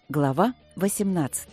Глава 18.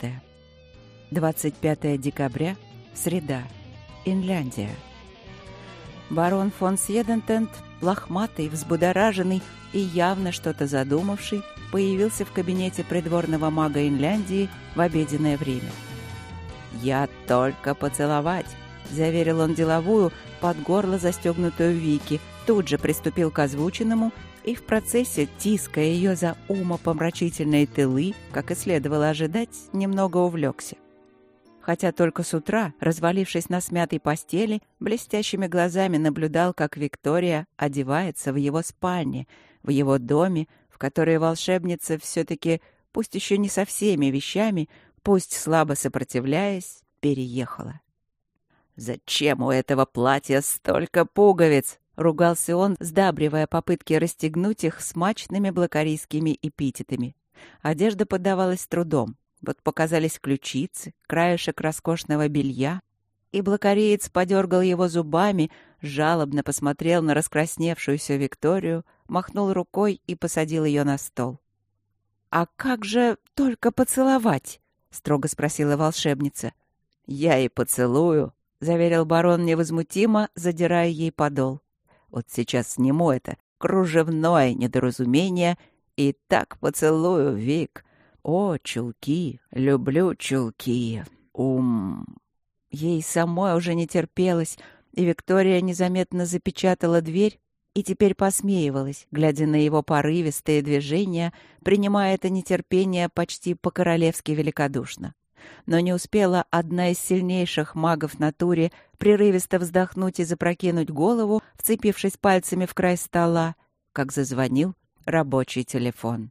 25 декабря. Среда. Финляндия. Барон фон Сьедентент, лохматый, взбудораженный и явно что-то задумавший, появился в кабинете придворного мага Финляндии в обеденное время. «Я только поцеловать», — заверил он деловую, под горло застегнутую Вики, тут же приступил к озвученному и в процессе, тиская ее за умопомрачительные тылы, как и следовало ожидать, немного увлекся. Хотя только с утра, развалившись на смятой постели, блестящими глазами наблюдал, как Виктория одевается в его спальне, в его доме, в который волшебница все-таки, пусть еще не со всеми вещами, пусть слабо сопротивляясь, переехала. «Зачем у этого платья столько пуговиц?» — ругался он, сдабривая попытки расстегнуть их смачными блокарийскими эпитетами. Одежда поддавалась с трудом. Вот показались ключицы, краешек роскошного белья, и блокариец подергал его зубами, жалобно посмотрел на раскрасневшуюся Викторию, махнул рукой и посадил ее на стол. «А как же только поцеловать?» — строго спросила волшебница. «Я и поцелую», — заверил барон невозмутимо, задирая ей подол. «Вот сейчас сниму это кружевное недоразумение и так поцелую, Вик. О, чулки, люблю чулки. Ей самой уже не терпелось, и Виктория незаметно запечатала дверь и теперь посмеивалась, глядя на его порывистые движения, принимая это нетерпение почти по-королевски великодушно. Но не успела одна из сильнейших магов натуре прерывисто вздохнуть и запрокинуть голову, вцепившись пальцами в край стола, как зазвонил рабочий телефон.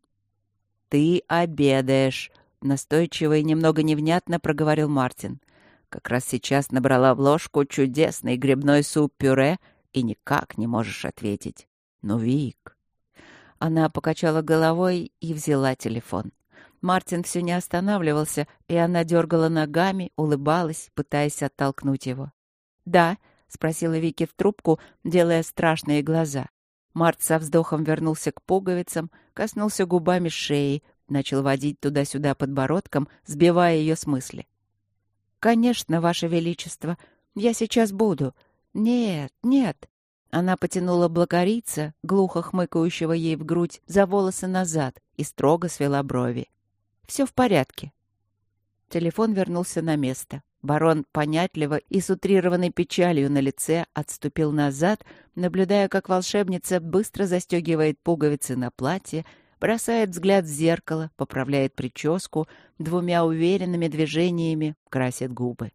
«Ты обедаешь», — настойчиво и немного невнятно проговорил Мартин. «Как раз сейчас набрала в ложку чудесный грибной суп-пюре и никак не можешь ответить. Ну, Вик». Она покачала головой и взяла телефон. Мартин все не останавливался, и она дергала ногами, улыбалась, пытаясь оттолкнуть его. «Да?» — спросила Вики в трубку, делая страшные глаза. Март со вздохом вернулся к пуговицам, коснулся губами шеи, начал водить туда-сюда подбородком, сбивая ее с мысли. «Конечно, Ваше Величество, я сейчас буду. Нет, нет». Она потянула блокарийца, глухо хмыкающего ей в грудь, за волосы назад и строго свела брови. «Все в порядке». Телефон вернулся на место. Барон понятливо и с утрированной печалью на лице отступил назад, наблюдая, как волшебница быстро застегивает пуговицы на платье, бросает взгляд в зеркало, поправляет прическу, двумя уверенными движениями красит губы.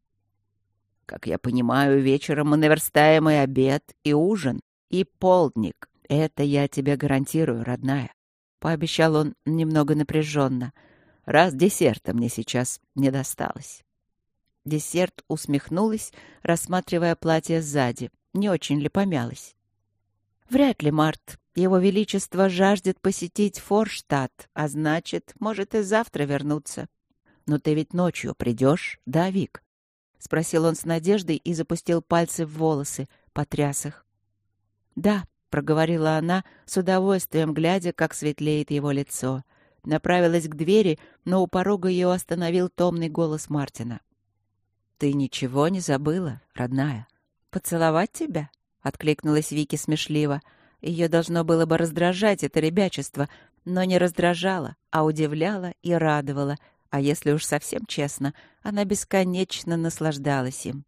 «Как я понимаю, вечером мы наверстаем и обед, и ужин, и полдник. Это я тебе гарантирую, родная», — пообещал он немного напряженно, «раз десерта мне сейчас не досталось». Десерт усмехнулась, рассматривая платье сзади. Не очень ли помялась? «Вряд ли, Март. Его Величество жаждет посетить Форштадт, а значит, может и завтра вернуться». «Но ты ведь ночью придешь, да, Вик?» — спросил он с надеждой и запустил пальцы в волосы, потряс их. «Да», — проговорила она, с удовольствием глядя, как светлеет его лицо. Направилась к двери, но у порога ее остановил томный голос Мартина. «Ты ничего не забыла, родная?» «Поцеловать тебя?» — откликнулась Вики смешливо. Ее должно было бы раздражать это ребячество, но не раздражало, а удивляло и радовало, а если уж совсем честно, она бесконечно наслаждалась им.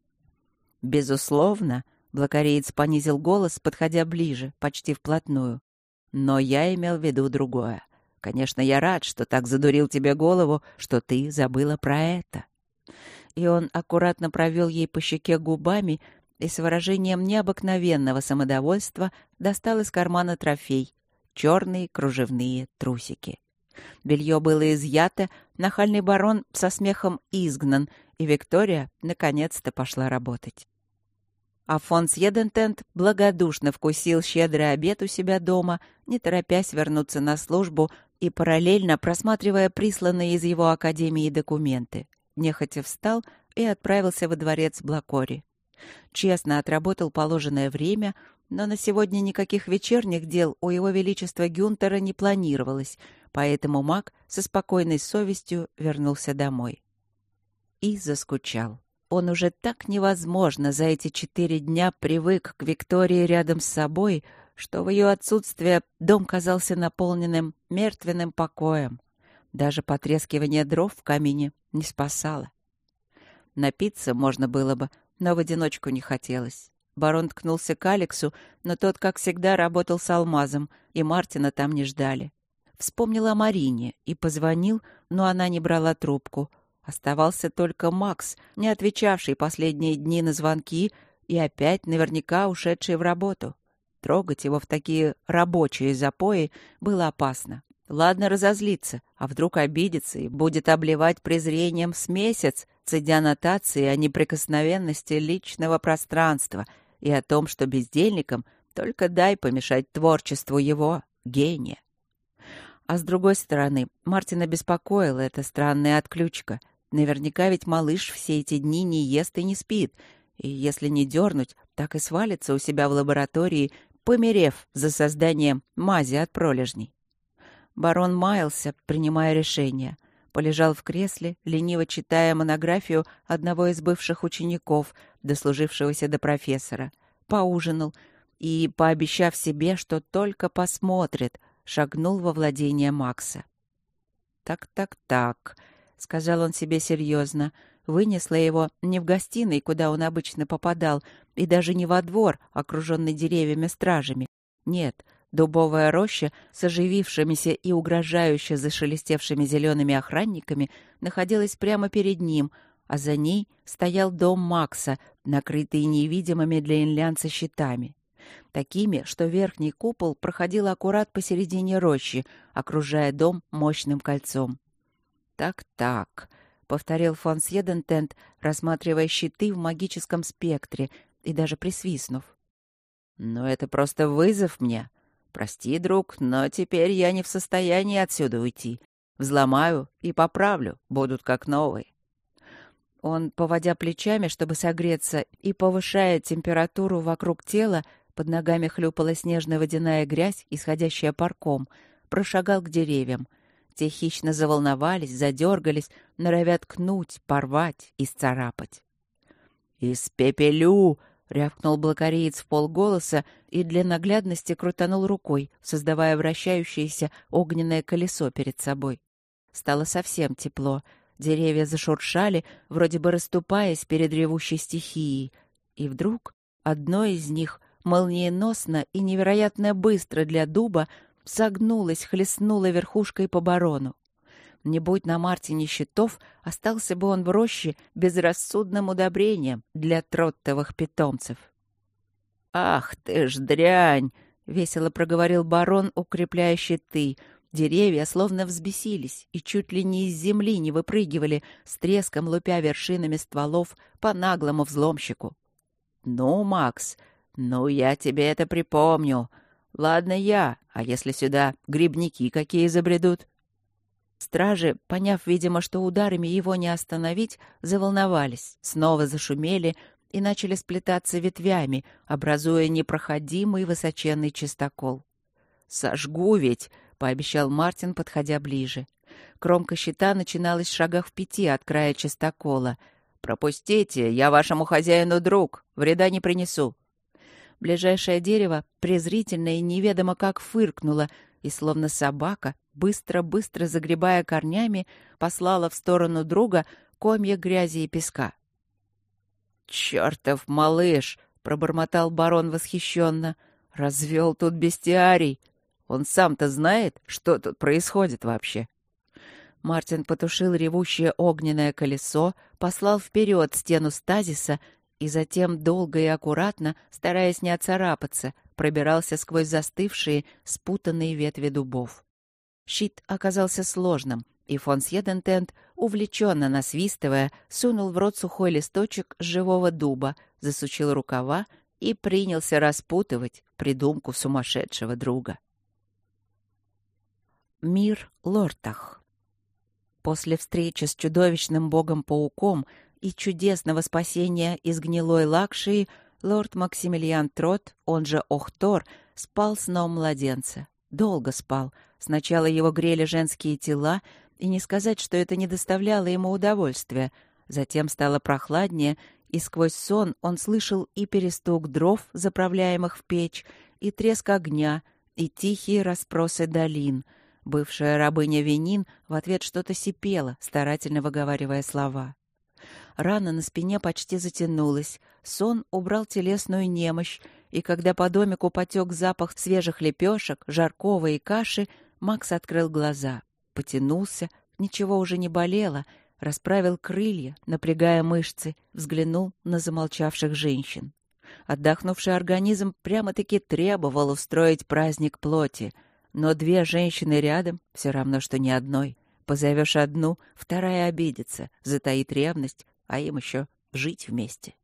«Безусловно», — блокариец понизил голос, подходя ближе, почти вплотную. «Но я имел в виду другое. Конечно, я рад, что так задурил тебе голову, что ты забыла про это». И он аккуратно провел ей по щеке губами и с выражением необыкновенного самодовольства достал из кармана трофей — черные кружевные трусики. Белье было изъято, нахальный барон со смехом изгнан, и Виктория наконец-то пошла работать. А фон Сьедентент благодушно вкусил щедрый обед у себя дома, не торопясь вернуться на службу и параллельно просматривая присланные из его академии документы. Нехотя встал и отправился во дворец Блакори. Честно отработал положенное время, но на сегодня никаких вечерних дел у его величества Гюнтера не планировалось, поэтому маг со спокойной совестью вернулся домой. И заскучал. Он уже так невозможно за эти 4 дня привык к Виктории рядом с собой, что в ее отсутствие дом казался наполненным мертвенным покоем. Даже потрескивание дров в камине не спасало. Напиться можно было бы, но в одиночку не хотелось. Барон ткнулся к Алексу, но тот, как всегда, работал с алмазом, и Мартина там не ждали. Вспомнил о Марине и позвонил, но она не брала трубку. Оставался только Макс, не отвечавший последние дни на звонки и опять наверняка ушедший в работу. Трогать его в такие рабочие запои было опасно. Ладно разозлиться, а вдруг обидится и будет обливать презрением с месяц, цедя нотации о неприкосновенности личного пространства и о том, что бездельникам только дай помешать творчеству его, гения. А с другой стороны, Мартина беспокоила эта странная отключка. Наверняка ведь малыш все эти дни не ест и не спит, и если не дернуть, так и свалится у себя в лаборатории, померев за созданием мази от пролежней. Барон маялся, принимая решение. Полежал в кресле, лениво читая монографию одного из бывших учеников, дослужившегося до профессора. Поужинал и, пообещав себе, что только посмотрит, шагнул во владение Макса. «Так», — сказал он себе серьезно, вынесла его не в гостиной, куда он обычно попадал, и даже не во двор, окруженный деревьями-стражами. Нет, дубовая роща с оживившимися и угрожающе зашелестевшими зелеными охранниками находилась прямо перед ним, а за ней стоял дом Макса, накрытый невидимыми для инлянца щитами. Такими, что верхний купол проходил аккурат посередине рощи, окружая дом мощным кольцом. «Так», — повторил фон Сьедентент, рассматривая щиты в магическом спектре и даже присвистнув. «Но это просто вызов мне. Прости, друг, но теперь я не в состоянии отсюда уйти. Взломаю и поправлю, будут как новые». Он, поводя плечами, чтобы согреться, и повышая температуру вокруг тела, под ногами хлюпала снежно-водяная грязь, исходящая парком, прошагал к деревьям. Те хищно заволновались, задергались, норовя ткнуть, порвать и сцарапать. «Испепелю!» — рявкнул блокариец вполголоса и для наглядности крутанул рукой, создавая вращающееся огненное колесо перед собой. Стало совсем тепло. Деревья зашуршали, вроде бы расступаясь перед ревущей стихией. И вдруг одно из них молниеносно и невероятно быстро для дуба согнулась, хлестнула верхушкой по барону. Не будь на Мартине щитов, остался бы он в роще безрассудным удобрением для троттовых питомцев. «Ах ты ж дрянь!» — весело проговорил барон, укрепляя щиты. Деревья словно взбесились и чуть ли не из земли не выпрыгивали, с треском лупя вершинами стволов по наглому взломщику. «Ну, Макс, ну я тебе это припомню. Ладно я, а если сюда грибники какие забредут?» Стражи, поняв, видимо, что ударами его не остановить, заволновались, снова зашумели и начали сплетаться ветвями, образуя непроходимый высоченный чистокол. «Сожгу ведь!» — пообещал Мартин, подходя ближе. Кромка щита начиналась в шагах в 5 от края чистокола. «Пропустите, я вашему хозяину друг, вреда не принесу». Ближайшее дерево презрительно и неведомо как фыркнуло, и, словно собака, быстро-быстро загребая корнями, послала в сторону друга комья грязи и песка. «Чертов малыш!» — пробормотал барон восхищенно. «Развел тут бестиарий! Он сам-то знает, что тут происходит вообще?» Мартин потушил ревущее огненное колесо, послал вперед стену стазиса и затем долго и аккуратно, стараясь не оцарапаться, пробирался сквозь застывшие, спутанные ветви дубов. Щит оказался сложным, и фон Сьедентент, увлеченно насвистывая, сунул в рот сухой листочек живого дуба, засучил рукава и принялся распутывать придумку сумасшедшего друга. Мир Лортах. После встречи с чудовищным богом-пауком и чудесного спасения из гнилой Лакшии Лорд Максимилиан Трот, он же Охтор, спал сном младенца. Долго спал. Сначала его грели женские тела, и не сказать, что это не доставляло ему удовольствия. Затем стало прохладнее, и сквозь сон он слышал и перестук дров, заправляемых в печь, и треск огня, и тихие расспросы долин. Бывшая рабыня Венин в ответ что-то сипела, старательно выговаривая слова. Рана на спине почти затянулась, сон убрал телесную немощь, и когда по домику потек запах свежих лепешек, жаркого и каши, Макс открыл глаза, потянулся, ничего уже не болело, расправил крылья, напрягая мышцы, взглянул на замолчавших женщин. Отдохнувший организм прямо-таки требовал устроить праздник плоти, но две женщины рядом все равно, что ни одной. Позовешь одну, вторая обидится, затаит ревность, а им еще жить вместе.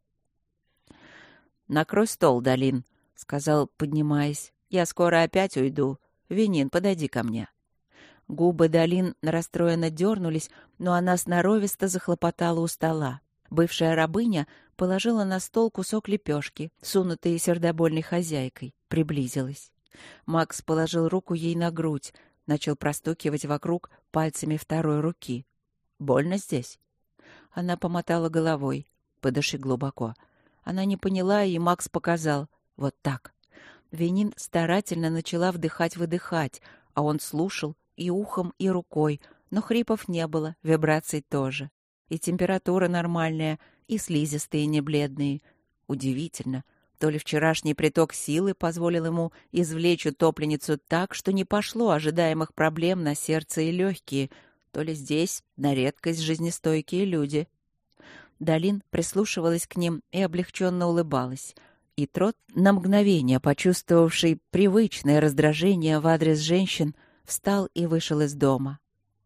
«Накрой стол, Долин», — сказал, поднимаясь. «Я скоро опять уйду. Венин, подойди ко мне». Губы Долин расстроенно дернулись, но она сноровисто захлопотала у стола. Бывшая рабыня положила на стол кусок лепешки, сунутый сердобольной хозяйкой, приблизилась. Макс положил руку ей на грудь, начал простукивать вокруг пальцами второй руки. «Больно здесь?» Она помотала головой. «Подыши глубоко». Она не поняла, и Макс показал. Вот так. Венин старательно начала вдыхать-выдыхать, а он слушал и ухом, и рукой, но хрипов не было, вибраций тоже. И температура нормальная, и слизистые не бледные. Удивительно. То ли вчерашний приток силы позволил ему извлечь утопленницу так, что не пошло ожидаемых проблем на сердце и легкие, то ли здесь на редкость жизнестойкие люди. Долин прислушивалась к ним и облегченно улыбалась. И Трот, на мгновение почувствовавший привычное раздражение в адрес женщин, встал и вышел из дома.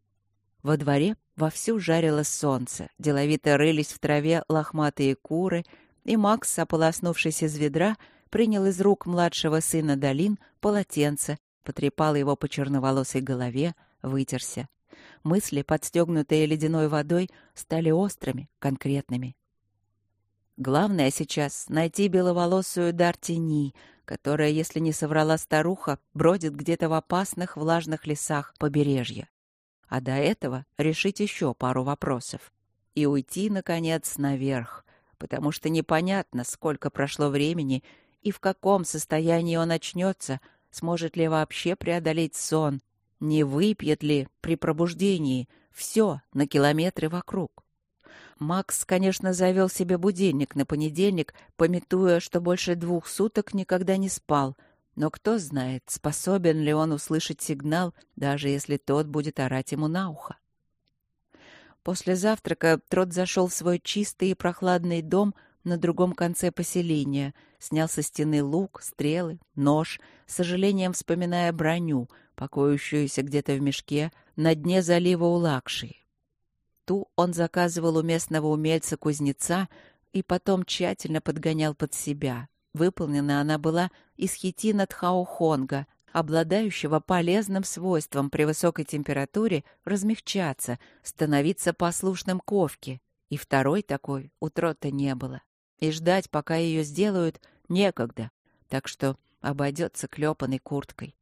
Во дворе вовсю жарило солнце, деловито рылись в траве лохматые куры, и Макс, ополоснувшись из ведра, принял из рук младшего сына Долин полотенце, потрепал его по черноволосой голове, вытерся. Мысли, подстегнутые ледяной водой, стали острыми, конкретными. Главное сейчас — найти беловолосую Д'Артини, которая, если не соврала старуха, бродит где-то в опасных влажных лесах побережья. А до этого решить еще пару вопросов. И уйти, наконец, наверх, потому что непонятно, сколько прошло времени и в каком состоянии он очнется, сможет ли вообще преодолеть сон, не выпьет ли при пробуждении все на километры вокруг. Макс, конечно, завел себе будильник на понедельник, памятуя, что больше 2 суток никогда не спал, но кто знает, способен ли он услышать сигнал, даже если тот будет орать ему на ухо. После завтрака Трот зашел в свой чистый и прохладный дом на другом конце поселения, снял со стены лук, стрелы, нож, с сожалением вспоминая броню, покоящуюся где-то в мешке на дне залива у Лакши. Ту он заказывал у местного умельца-кузнеца и потом тщательно подгонял под себя. Выполнена она была из хитина Тхаохонга, обладающего полезным свойством при высокой температуре размягчаться, становиться послушным ковке. И второй такой у Трота не было. И ждать, пока ее сделают, некогда, так что обойдется клепанной курткой.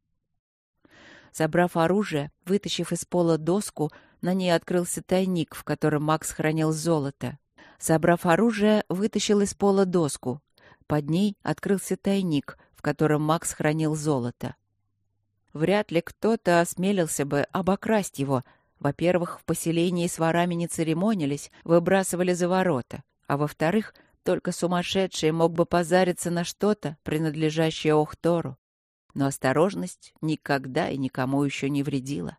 Забрав оружие, вытащив из пола доску, на ней открылся тайник, в котором Макс хранил золото. Забрав оружие, вытащил из пола доску. Под ней открылся тайник, в котором Макс хранил золото. Вряд ли кто-то осмелился бы обокрасть его. Во-первых, в поселении с ворами не церемонились, выбрасывали за ворота. А во-вторых, только сумасшедший мог бы позариться на что-то, принадлежащее Охтору. Но осторожность никогда и никому еще не вредила.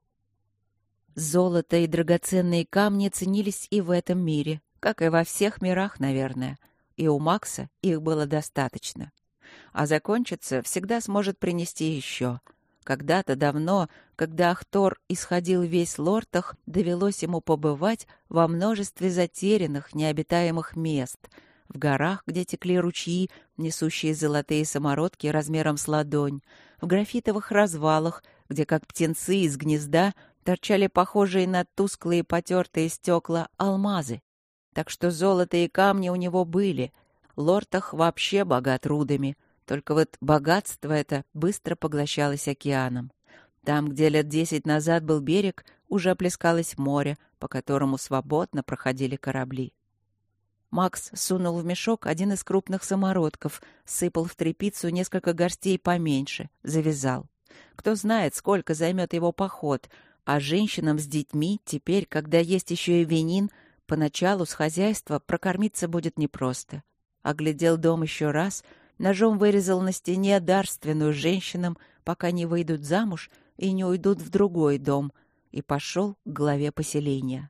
Золото и драгоценные камни ценились и в этом мире, как и во всех мирах, наверное. И у Макса их было достаточно. А закончится всегда сможет принести еще. Когда-то давно, когда Ахтор исходил весь Лортах, довелось ему побывать во множестве затерянных, необитаемых мест, в горах, где текли ручьи, несущие золотые самородки размером с ладонь, в графитовых развалах, где, как птенцы из гнезда, торчали похожие на тусклые потертые стекла алмазы. Так что золото и камни у него были, Лортах вообще богат рудами. Только вот богатство это быстро поглощалось океаном. Там, где лет 10 назад был берег, уже плескалось море, по которому свободно проходили корабли. Макс сунул в мешок один из крупных самородков, сыпал в тряпицу несколько горстей поменьше, завязал. Кто знает, сколько займет его поход, а женщинам с детьми теперь, когда есть еще и винин, поначалу с хозяйства прокормиться будет непросто. Оглядел дом еще раз, ножом вырезал на стене дарственную женщинам, пока не выйдут замуж и не уйдут в другой дом, и пошел к главе поселения.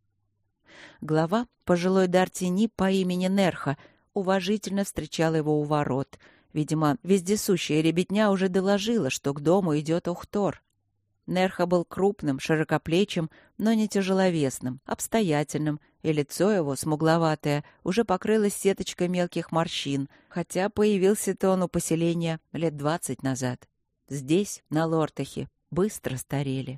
Глава, пожилой Дартини по имени Нерха, уважительно встречал его у ворот. Видимо, вездесущая ребятня уже доложила, что к дому идет Ухтор. Нерха был крупным, широкоплечим, но не тяжеловесным, обстоятельным, и лицо его, смугловатое, уже покрылось сеточкой мелких морщин, хотя появился-то он у поселения лет 20 назад. Здесь, на Лортахе, быстро старели.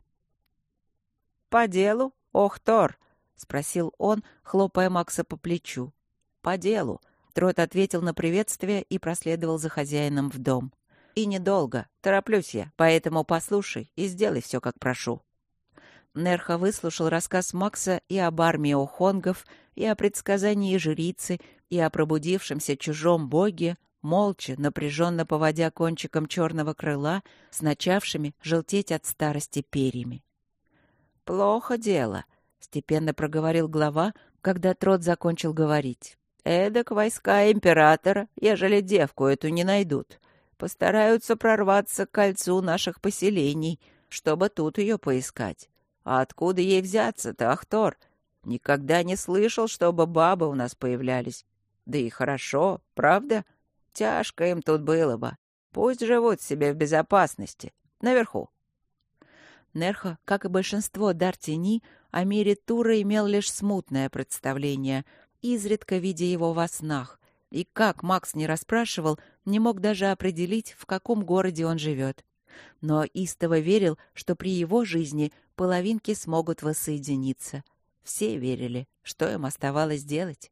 «По делу, Ухтор?» — спросил он, хлопая Макса по плечу. «По делу», — Трот ответил на приветствие и проследовал за хозяином в дом. «И недолго. Тороплюсь я, поэтому послушай и сделай все, как прошу». Нерха выслушал рассказ Макса и об армии охонгов, и о предсказании жрицы, и о пробудившемся чужом боге, молча, напряженно поводя кончиком черного крыла с начавшими желтеть от старости перьями. «Плохо дело», — степенно проговорил глава, когда Трот закончил говорить. «Эдак войска императора, ежели девку эту не найдут, постараются прорваться к кольцу наших поселений, чтобы тут ее поискать. А откуда ей взяться-то, Ахтор? Никогда не слышал, чтобы бабы у нас появлялись. Да и хорошо, правда? Тяжко им тут было бы. Пусть живут себе в безопасности. Наверху». Нерха, как и большинство Дартини, о мире Тура имел лишь смутное представление, изредка видя его во снах, и, как Макс не расспрашивал, не мог даже определить, в каком городе он живет. Но истово верил, что при его жизни половинки смогут воссоединиться. Все верили, что им оставалось делать.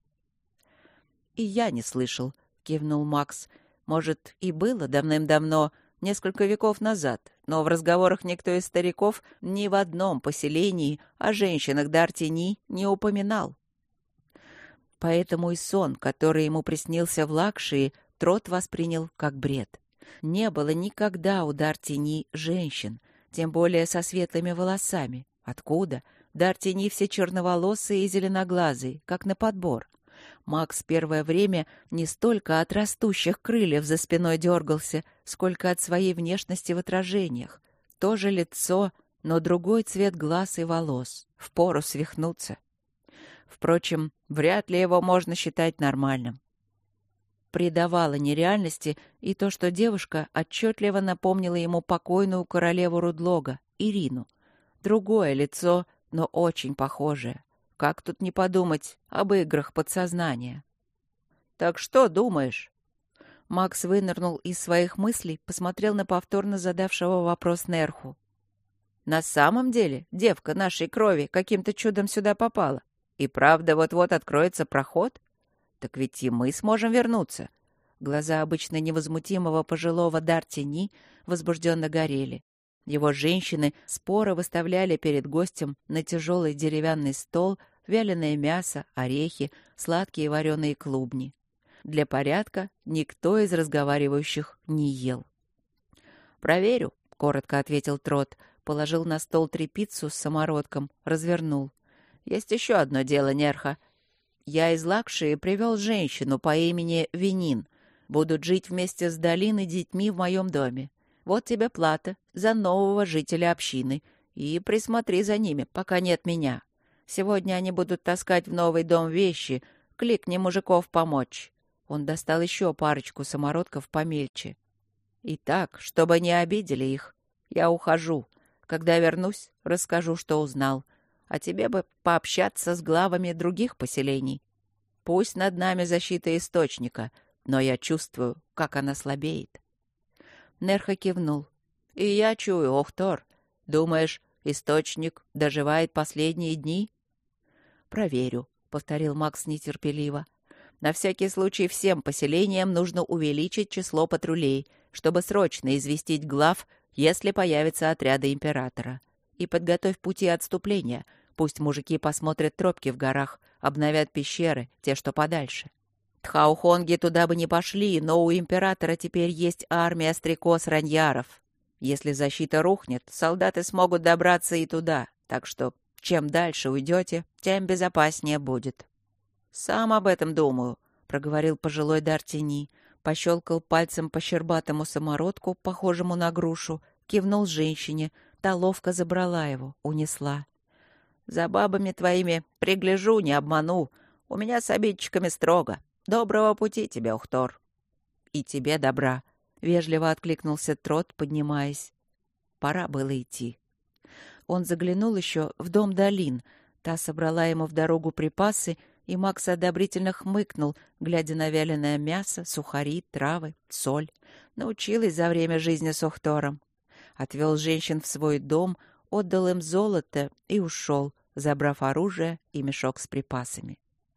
«И я не слышал», — кивнул Макс. «Может, и было давным-давно, несколько веков назад, но в разговорах никто из стариков ни в одном поселении о женщинах Дартини не упоминал». Поэтому и сон, который ему приснился в Лакшии, Трот воспринял как бред. Не было никогда у Дартини женщин, тем более со светлыми волосами. Откуда? Дартини все черноволосые и зеленоглазые, как на подбор. Макс первое время не столько от растущих крыльев за спиной дергался, сколько от своей внешности в отражениях. То же лицо, но другой цвет глаз и волос. Впору свихнуться. Впрочем, вряд ли его можно считать нормальным. Придавало нереальности и то, что девушка отчетливо напомнила ему покойную королеву Рудлога, Ирину. Другое лицо, но очень похожее. Как тут не подумать об играх подсознания? «Так что думаешь?» Макс вынырнул из своих мыслей, посмотрел на повторно задавшего вопрос Нерху. «На самом деле девка нашей крови каким-то чудом сюда попала? И правда вот-вот откроется проход? Так ведь и мы сможем вернуться». Глаза обычно невозмутимого пожилого Дартини возбужденно горели. Его женщины споро выставляли перед гостем на тяжелый деревянный стол вяленое мясо, орехи, сладкие вареные клубни. Для порядка никто из разговаривающих не ел. «Проверю», — коротко ответил Трот, положил на стол тряпицу с самородком, развернул. «Есть еще одно дело, Нерха. Я из Лакшии привел женщину по имени Винин. Будут жить вместе с Долиной детьми в моем доме. Вот тебе плата за нового жителя общины. И присмотри за ними, пока нет меня. Сегодня они будут таскать в новый дом вещи. Кликни мужиков помочь». Он достал еще парочку самородков помельче. «И так, чтобы не обидели их. Я ухожу. Когда вернусь, расскажу, что узнал. А тебе бы пообщаться с главами других поселений. Пусть над нами защита источника, но я чувствую, как она слабеет». Нерха кивнул. «И я чую, Охтор. Думаешь, источник доживает последние дни?» «Проверю», — повторил Макс нетерпеливо. На всякий случай всем поселениям нужно увеличить число патрулей, чтобы срочно известить глав, если появятся отряды императора. И подготовь пути отступления. Пусть мужики посмотрят тропки в горах, обновят пещеры, те, что подальше. Тхаухонги туда бы не пошли, но у императора теперь есть армия стрекоз-раньяров. Если защита рухнет, солдаты смогут добраться и туда, так что чем дальше уйдете, тем безопаснее будет. «Сам об этом думаю», — проговорил пожилой Д'Артини, пощелкал пальцем по щербатому самородку, похожему на грушу, кивнул женщине, та ловко забрала его, унесла. «За бабами твоими пригляжу, не обману. У меня с обидчиками строго. Доброго пути тебе, Ухтор». «И тебе добра», — вежливо откликнулся Трот, поднимаясь. Пора было идти. Он заглянул еще в дом Долин. Та собрала ему в дорогу припасы, и Макс одобрительно хмыкнул, глядя на вяленое мясо, сухари, травы, соль. Научилась за время жизни с Ухтором. Отвел женщин в свой дом, отдал им золото и ушел, забрав оружие и мешок с припасами.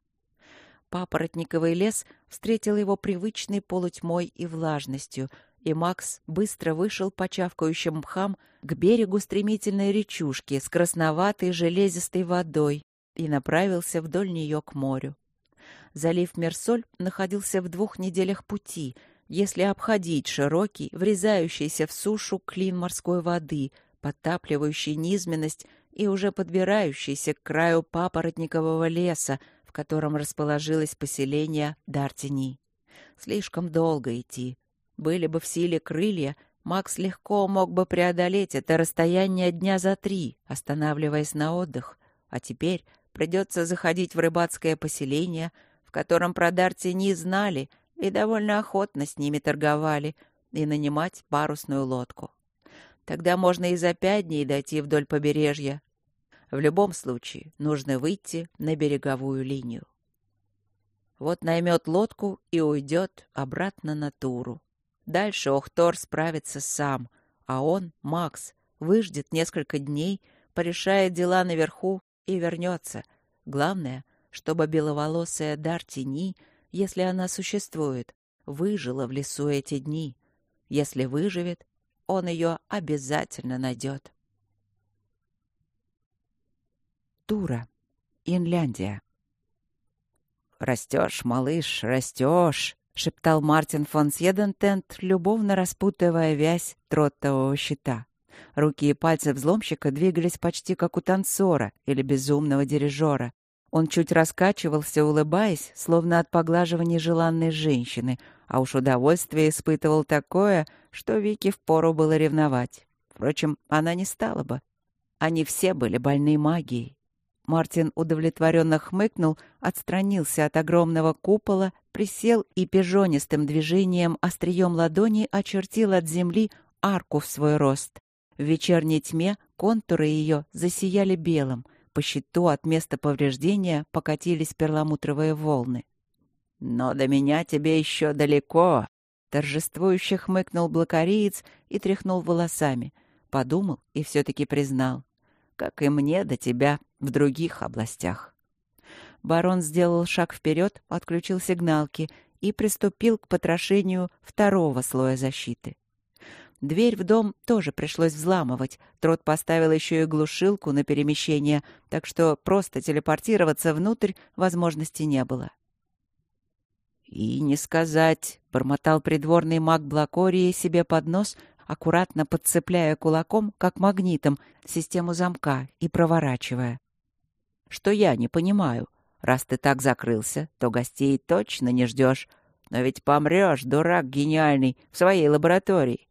Папоротниковый лес встретил его привычной полутьмой и влажностью, и Макс быстро вышел по чавкающим мхам к берегу стремительной речушки с красноватой железистой водой и направился вдоль нее к морю. Залив Мерсоль находился в 2 неделях пути, если обходить широкий, врезающийся в сушу клин морской воды, подтапливающий низменность и уже подбирающийся к краю папоротникового леса, в котором расположилось поселение Д'Артини. Слишком долго идти. Были бы в силе крылья, Макс легко мог бы преодолеть это расстояние дня за 3, останавливаясь на отдых, а теперь придется заходить в рыбацкое поселение, в котором про Д'Артини знали и довольно охотно с ними торговали, и нанимать парусную лодку. Тогда можно и за 5 дней дойти вдоль побережья. В любом случае нужно выйти на береговую линию. Вот наймет лодку и уйдет обратно на Туру. Дальше Ухтор справится сам, а он, Макс, выждет несколько дней, порешает дела наверху и вернется. Главное, чтобы беловолосая Д'Артини, если она существует, выжила в лесу эти дни. Если выживет, он ее обязательно найдет. Тура, Инляндия. «Растешь, малыш, растешь», — шептал Мартин фон Сьедентент, любовно распутывая вязь тротового щита. Руки и пальцы взломщика двигались почти как у танцора или безумного дирижера. Он чуть раскачивался, улыбаясь, словно от поглаживания желанной женщины, а уж удовольствие испытывал такое, что Вике впору было ревновать. Впрочем, она не стала бы. Они все были больны магией. Мартин удовлетворенно хмыкнул, отстранился от огромного купола, присел и пижонистым движением острием ладони очертил от земли арку в свой рост. В вечерней тьме контуры ее засияли белым, по щиту от места повреждения покатились перламутровые волны. «Но до меня тебе еще далеко!» Торжествующе хмыкнул блокариец и тряхнул волосами. Подумал и все-таки признал. «Как и мне до тебя в других областях». Барон сделал шаг вперед, отключил сигналки и приступил к потрошению второго слоя защиты. Дверь в дом тоже пришлось взламывать. Трот поставил еще и глушилку на перемещение, так что просто телепортироваться внутрь возможности не было. «И не сказать», — бормотал придворный маг Блакории себе под нос, аккуратно подцепляя кулаком, как магнитом, систему замка и проворачивая. «Что я не понимаю. Раз ты так закрылся, то гостей точно не ждешь. Но ведь помрешь, дурак гениальный, в своей лаборатории».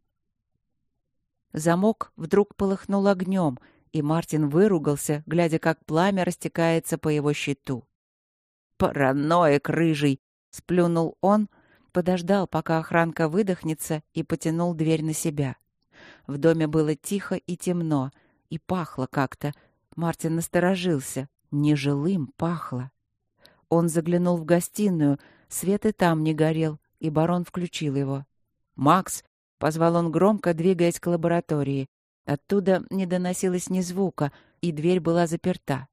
Замок вдруг полыхнул огнем, и Мартин выругался, глядя, как пламя растекается по его щиту. «Параноик рыжий!» — сплюнул он, подождал, пока охранка выдохнется, и потянул дверь на себя. В доме было тихо и темно, и пахло как-то. Мартин насторожился. Нежилым пахло. Он заглянул в гостиную, свет и там не горел, и барон включил его. «Макс!» — позвал он громко, двигаясь к лаборатории. Оттуда не доносилось ни звука, и дверь была заперта.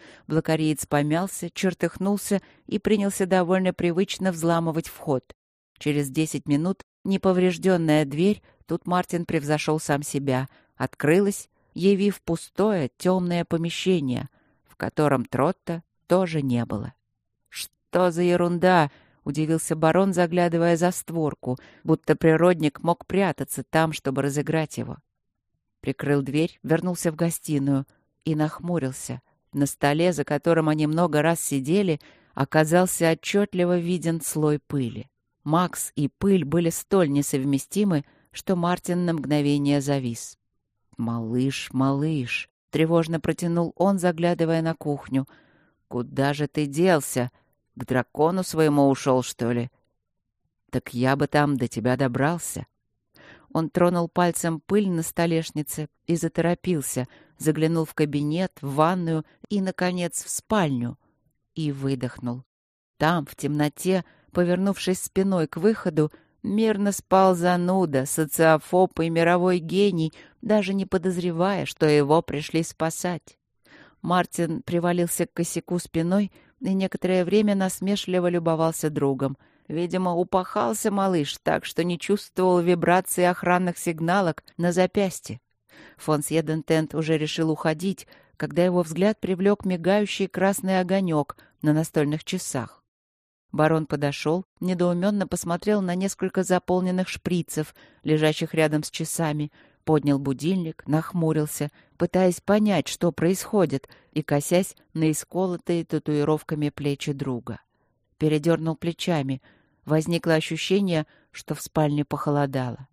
Блокариец помялся, чертыхнулся и принялся довольно привычно взламывать вход. Через 10 минут неповрежденная дверь, тут Мартин превзошел сам себя, открылась, явив пустое темное помещение, в котором Тротта тоже не было. «Что за ерунда!» — удивился барон, заглядывая за створку, будто природник мог прятаться там, чтобы разыграть его. Прикрыл дверь, вернулся в гостиную и нахмурился. На столе, за которым они много раз сидели, оказался отчетливо виден слой пыли. Макс и пыль были столь несовместимы, что Мартин на мгновение завис. «Малыш, малыш!» — тревожно протянул он, заглядывая на кухню. «Куда же ты делся? К дракону своему ушел, что ли?» «Так я бы там до тебя добрался». Он тронул пальцем пыль на столешнице и заторопился, заглянул в кабинет, в ванную и, наконец, в спальню. И выдохнул. Там, в темноте, повернувшись спиной к выходу, мирно спал зануда, социофоб и мировой гений, даже не подозревая, что его пришли спасать. Мартин привалился к косяку спиной и некоторое время насмешливо любовался другом. Видимо, упахался малыш так, что не чувствовал вибрации охранных сигналок на запястье. Фон Сьедентент уже решил уходить, когда его взгляд привлек мигающий красный огонек на настольных часах. Барон подошел, недоуменно посмотрел на несколько заполненных шприцев, лежащих рядом с часами, поднял будильник, нахмурился, пытаясь понять, что происходит, и косясь на исколотые татуировками плечи друга. Передернул плечами. Возникло ощущение, что в спальне похолодало.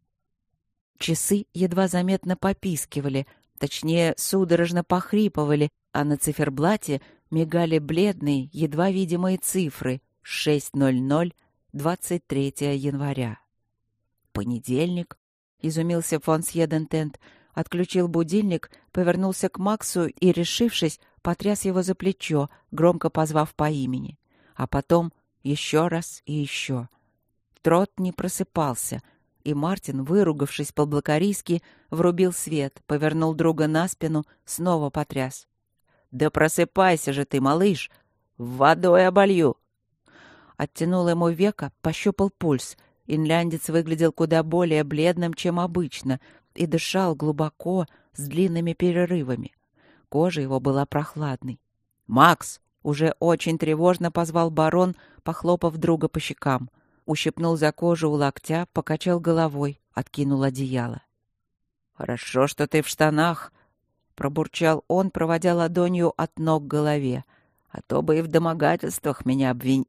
Часы едва заметно попискивали, точнее, судорожно похрипывали, а на циферблате мигали бледные, едва видимые цифры 6:00, 23 января. «Понедельник», — изумился фон Сьедентент, отключил будильник, повернулся к Максу и, решившись, потряс его за плечо, громко позвав по имени. А потом еще раз и еще. Трот не просыпался, и Мартин, выругавшись по-блокарийски, врубил свет, повернул друга на спину, снова потряс. «Да просыпайся же ты, малыш! Водой оболью!» Оттянул ему веко, пощупал пульс. Инляндец выглядел куда более бледным, чем обычно, и дышал глубоко, с длинными перерывами. Кожа его была прохладной. «Макс!» — уже очень тревожно позвал барон, похлопав друга по щекам. Ущипнул за кожу у локтя, покачал головой, откинул одеяло. «Хорошо, что ты в штанах!» — пробурчал он, проводя ладонью от ног к голове. «А то бы и в домогательствах меня обвинили».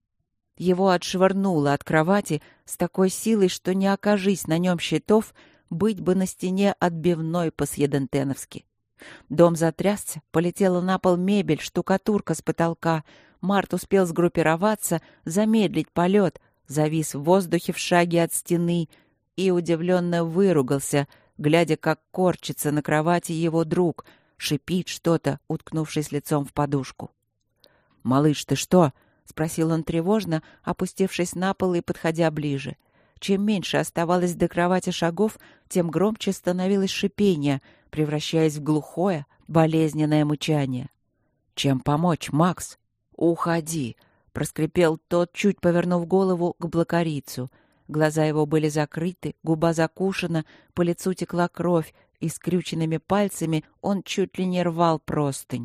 Его отшвырнуло от кровати с такой силой, что не окажись на нем щитов, быть бы на стене отбивной по-сьедентеновски. Дом затрясся, полетела на пол мебель, штукатурка с потолка. Март успел сгруппироваться, замедлить полет, завис в воздухе в шаге от стены и удивленно выругался, глядя, как корчится на кровати его друг, шипит что-то, уткнувшись лицом в подушку. «Малыш, ты что?» — спросил он тревожно, опустившись на пол и подходя ближе. Чем меньше оставалось до кровати шагов, тем громче становилось шипение, превращаясь в глухое, болезненное мычание. «Чем помочь, Макс?» «Уходи!» — проскрипел тот, чуть повернув голову к блокарийцу. Глаза его были закрыты, губа закушена, по лицу текла кровь, и скрюченными пальцами он чуть ли не рвал простынь.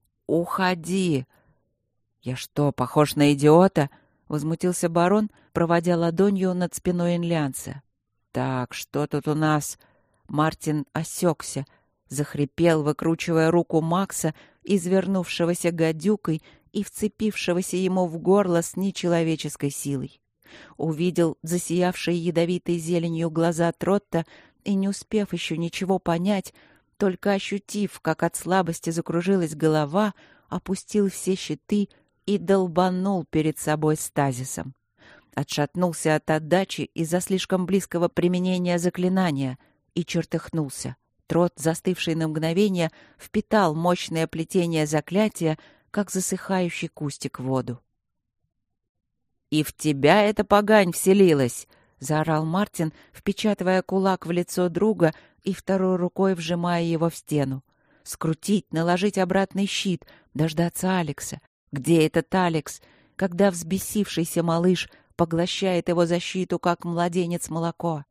«Уходи!» «Я что, похож на идиота?» — возмутился барон, проводя ладонью над спиной инлянца. «Так, что тут у нас?» Мартин осекся, захрипел, выкручивая руку Макса, извернувшегося гадюкой и вцепившегося ему в горло с нечеловеческой силой. Увидел засиявшие ядовитой зеленью глаза Тротта и, не успев еще ничего понять, только ощутив, как от слабости закружилась голова, опустил все щиты и долбанул перед собой стазисом. Отшатнулся от отдачи из-за слишком близкого применения заклинания и чертыхнулся. Трот, застывший на мгновение, впитал мощное плетение заклятия, как засыхающий кустик в воду. «И в тебя эта погань вселилась!» — заорал Мартин, впечатывая кулак в лицо друга и второй рукой вжимая его в стену. скрутить, наложить обратный щит, дождаться Алекса. Где этот Алекс, когда взбесившийся малыш поглощает его защиту, как младенец молоко?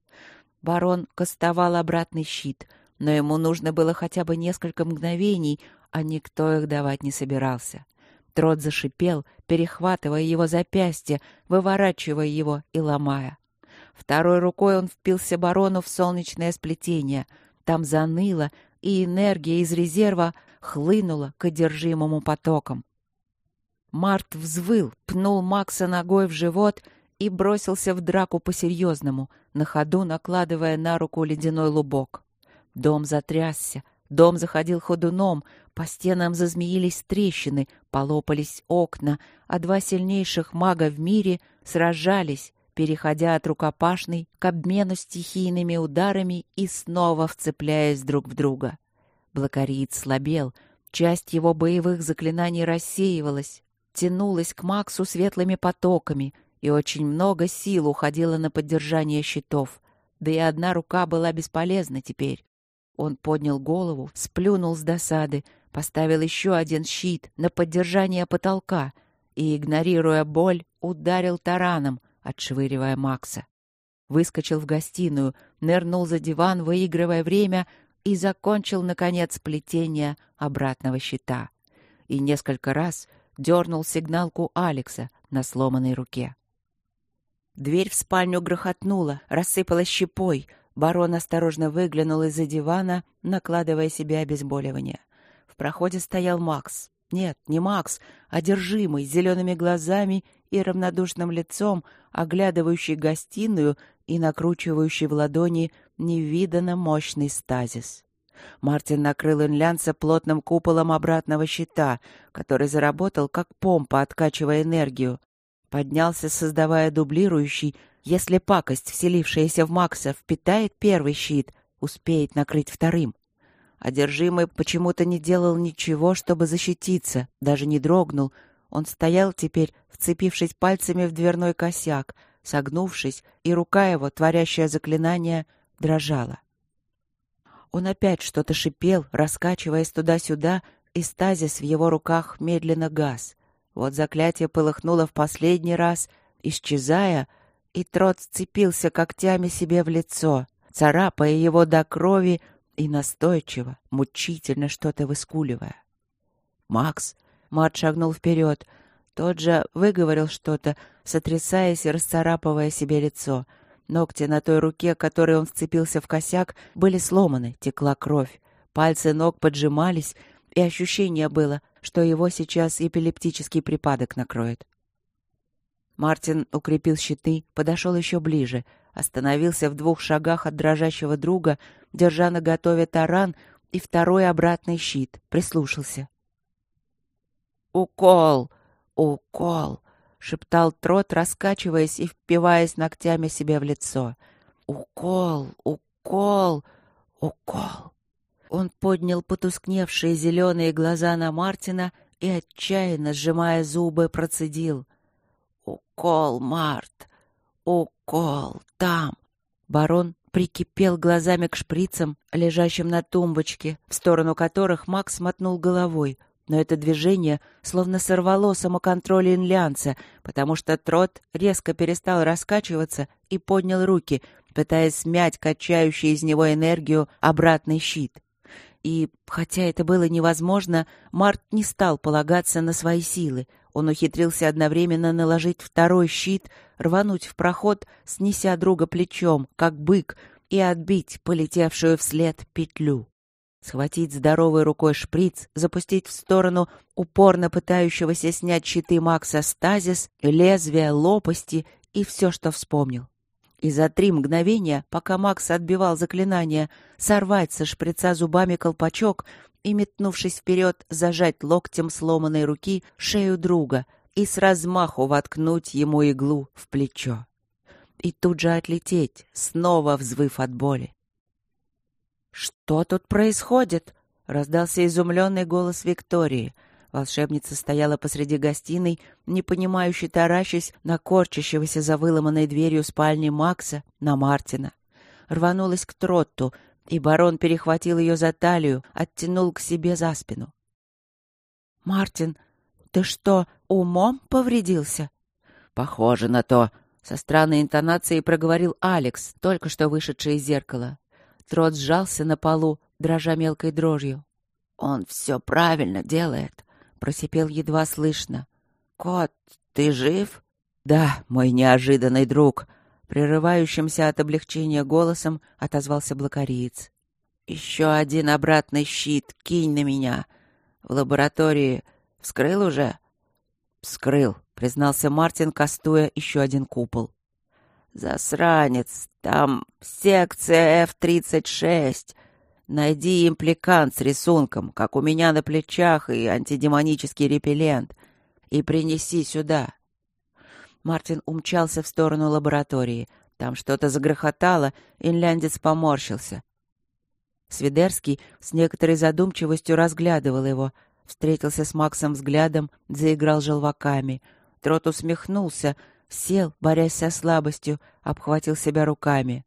Барон кастовал обратный щит, но ему нужно было хотя бы несколько мгновений, а никто их давать не собирался. Трот зашипел, перехватывая его запястье, выворачивая его и ломая. Второй рукой он впился барону в солнечное сплетение. Там заныло, и энергия из резерва хлынула к одержимому потокам. Март взвыл, пнул Макса ногой в живот и бросился в драку по-серьезному, на ходу накладывая на руку ледяной лубок. Дом затрясся, дом заходил ходуном, по стенам зазмеились трещины, полопались окна, а два сильнейших мага в мире сражались, переходя от рукопашной к обмену стихийными ударами и снова вцепляясь друг в друга. Блокариец слабел, часть его боевых заклинаний рассеивалась, тянулась к Максу светлыми потоками, и очень много сил уходило на поддержание щитов. Да и одна рука была бесполезна теперь. Он поднял голову, сплюнул с досады, поставил еще один щит на поддержание потолка и, игнорируя боль, ударил тараном, отшвыривая Макса. Выскочил в гостиную, нырнул за диван, выигрывая время, и закончил, наконец, плетение обратного щита. И несколько раз дернул сигналку Алекса на сломанной руке. Дверь в спальню грохотнула, рассыпалась щепой. Барон осторожно выглянул из-за дивана, накладывая себе обезболивание. В проходе стоял Макс. Нет, не Макс, одержимый, с зелеными глазами и равнодушным лицом, оглядывающий гостиную и накручивающий в ладони невиданно мощный стазис. Мартин накрыл инлянца плотным куполом обратного щита, который заработал как помпа, откачивая энергию. Поднялся, создавая дублирующий, если пакость, вселившаяся в Макса, впитает первый щит, успеет накрыть вторым. Одержимый почему-то не делал ничего, чтобы защититься, даже не дрогнул. Он стоял теперь, вцепившись пальцами в дверной косяк, согнувшись, и рука его, творящая заклинание, дрожала. Он опять что-то шипел, раскачиваясь туда-сюда, и стазис в его руках медленно гас. Вот заклятие полыхнуло в последний раз, исчезая, и Трот сцепился когтями себе в лицо, царапая его до крови и настойчиво, мучительно что-то выскуливая. «Макс!» — Март шагнул вперед. Тот же выговорил что-то, сотрясаясь и расцарапывая себе лицо. Ногти на той руке, которой он вцепился в косяк, были сломаны, текла кровь. Пальцы ног поджимались, и ощущение было, что его сейчас эпилептический припадок накроет. Мартин укрепил щиты, подошел еще ближе, остановился в 2 шагах от дрожащего друга, держа наготове таран и второй обратный щит, прислушался. «Укол! Укол!» — шептал Трот, раскачиваясь и впиваясь ногтями себе в лицо. «Укол! Укол! Укол!» Он поднял потускневшие зеленые глаза на Мартина и, отчаянно сжимая зубы, процедил. «Укол, Март! Укол! Там!» Барон прикипел глазами к шприцам, лежащим на тумбочке, в сторону которых Макс мотнул головой. Но это движение словно сорвало самоконтроль инлянца, потому что Трот резко перестал раскачиваться и поднял руки, пытаясь смять качающий из него энергию обратный щит. И, хотя это было невозможно, Март не стал полагаться на свои силы. Он ухитрился одновременно наложить второй щит, рвануть в проход, снеся друга плечом, как бык, и отбить полетевшую вслед петлю. Схватить здоровой рукой шприц, запустить в сторону упорно пытающегося снять щиты Макса стазис, лезвия, лопасти и все, что вспомнил. И за 3 мгновения, пока Макс отбивал заклинание, сорвать со шприца зубами колпачок и, метнувшись вперед, зажать локтем сломанной руки шею друга и с размаху воткнуть ему иглу в плечо. И тут же отлететь, снова взвыв от боли. «Что тут происходит?» — раздался изумленный голос Виктории. Волшебница стояла посреди гостиной, непонимающе таращась на корчащегося за выломанной дверью спальни Макса, на Мартина. Рванулась к Тротту, и барон перехватил ее за талию, оттянул к себе за спину. «Мартин, ты что, умом повредился?» «Похоже на то», — со странной интонацией проговорил Алекс, только что вышедший из зеркала. Трот сжался на полу, дрожа мелкой дрожью. «Он все правильно делает», — просипел едва слышно. «Кот, ты жив?» «Да, мой неожиданный друг», — прерывающимся от облегчения голосом отозвался блокариец. «Еще один обратный щит кинь на меня. В лаборатории вскрыл уже?» «Вскрыл», — признался Мартин, кастуя еще один купол. «Засранец, там секция F-36. Найди импликант с рисунком, как у меня на плечах, и антидемонический репеллент, и принеси сюда». Мартин умчался в сторону лаборатории. Там что-то загрохотало, инляндец поморщился. Свидерский с некоторой задумчивостью разглядывал его, встретился с Максом взглядом, заиграл желваками. Трот усмехнулся, сел, борясь со слабостью, обхватил себя руками.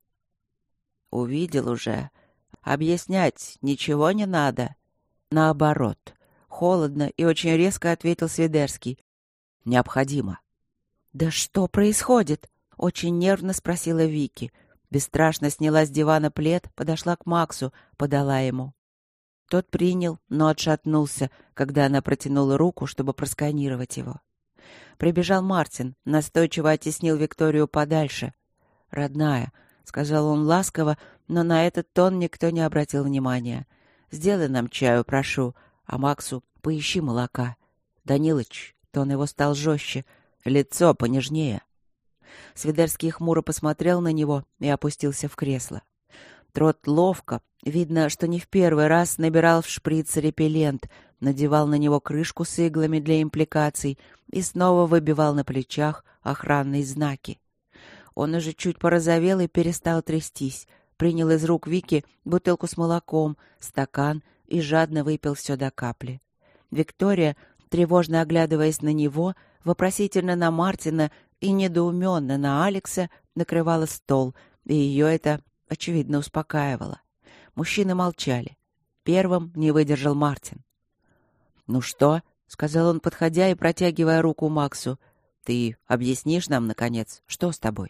«Увидел уже. Объяснять ничего не надо?» «Наоборот». Холодно и очень резко ответил Свидерский. «Необходимо». «Да что происходит?» — очень нервно спросила Вики. Бесстрашно сняла с дивана плед, подошла к Максу, подала ему. Тот принял, но отшатнулся, когда она протянула руку, чтобы просканировать его. Прибежал Мартин, настойчиво оттеснил Викторию подальше. «Родная», — сказал он ласково, но на этот тон никто не обратил внимания. «Сделай нам чаю, прошу, а Максу поищи молока». «Данилыч», — тон его стал жестче, — «лицо понежнее». Свидерский хмуро посмотрел на него и опустился в кресло. Трот ловко, видно, что не в первый раз, набирал в шприц репеллент, надевал на него крышку с иглами для импликаций и снова выбивал на плечах охранные знаки. Он уже чуть порозовел и перестал трястись, принял из рук Вики бутылку с молоком, стакан и жадно выпил все до капли. Виктория, тревожно оглядываясь на него, вопросительно на Мартина и недоуменно на Алекса, накрывала стол, и ее это, очевидно, успокаивало. Мужчины молчали. Первым не выдержал Мартин. «Ну что?» — сказал он, подходя и протягивая руку Максу. «Ты объяснишь нам, наконец, что с тобой?»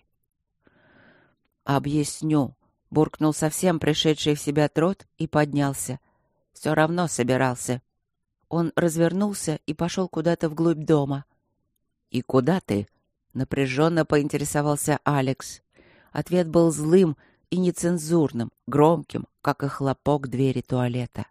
«Объясню», — буркнул совсем пришедший в себя Трот и поднялся. «Все равно собирался». Он развернулся и пошел куда-то вглубь дома. «И куда ты?» — напряженно поинтересовался Алекс. Ответ был злым и нецензурным, громким, как и хлопок двери туалета.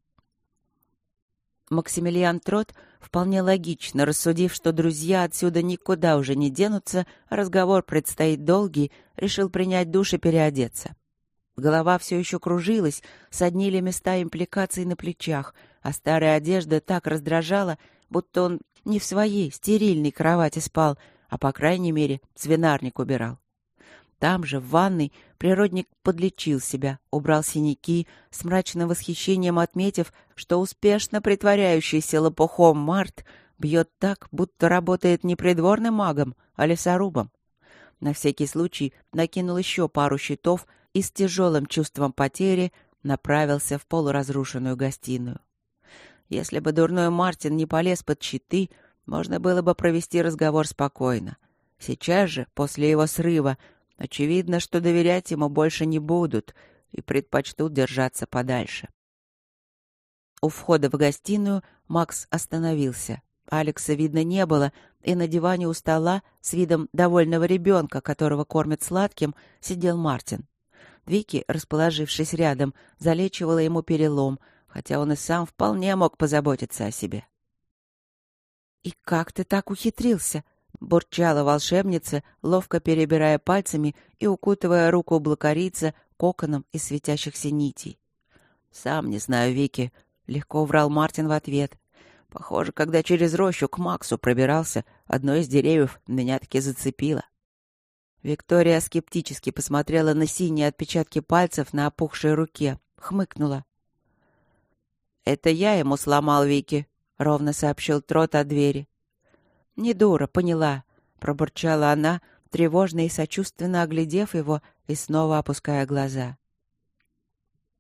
Максимилиан Трот, вполне логично рассудив, что друзья отсюда никуда уже не денутся, разговор предстоит долгий, решил принять душ и переодеться. Голова все еще кружилась, соднили места импликаций на плечах, а старая одежда так раздражала, будто он не в своей стерильной кровати спал, а, по крайней мере, свинарник убирал. Там же, в ванной, природник подлечил себя, убрал синяки, с мрачным восхищением отметив, что успешно притворяющийся лопухом Март бьет так, будто работает не придворным магом, а лесорубом. На всякий случай накинул еще пару щитов и с тяжелым чувством потери направился в полуразрушенную гостиную. Если бы дурной Мартин не полез под щиты, можно было бы провести разговор спокойно. Сейчас же, после его срыва, очевидно, что доверять ему больше не будут и предпочтут держаться подальше. У входа в гостиную Макс остановился. Алекса видно не было, и на диване у стола с видом довольного ребенка, которого кормят сладким, сидел Мартин. Вики, расположившись рядом, залечивала ему перелом, хотя он и сам вполне мог позаботиться о себе. «И как ты так ухитрился?» — бурчала волшебница, ловко перебирая пальцами и укутывая руку блокарица коконом из светящихся нитей. «Сам не знаю, Вики», — легко врал Мартин в ответ. «Похоже, когда через рощу к Максу пробирался, одно из деревьев меня таки зацепило». Виктория скептически посмотрела на синие отпечатки пальцев на опухшей руке, хмыкнула. «Это я ему сломал, Вики», — ровно сообщил Трот от двери. «Не дура, поняла», — пробурчала она, тревожно и сочувственно оглядев его и снова опуская глаза.